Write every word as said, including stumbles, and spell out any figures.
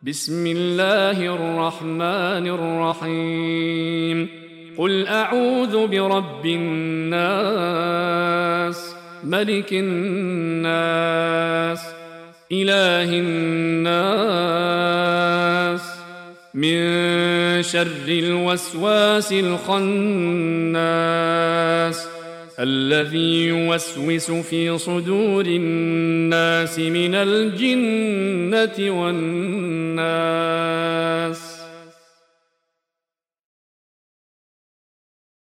بسم الله الرحمن الرحيم قل أعوذ برب الناس ملك الناس إله الناس من شر الوسواس الخناس الذي يوسوس في صدور الناس من الجنة والناس.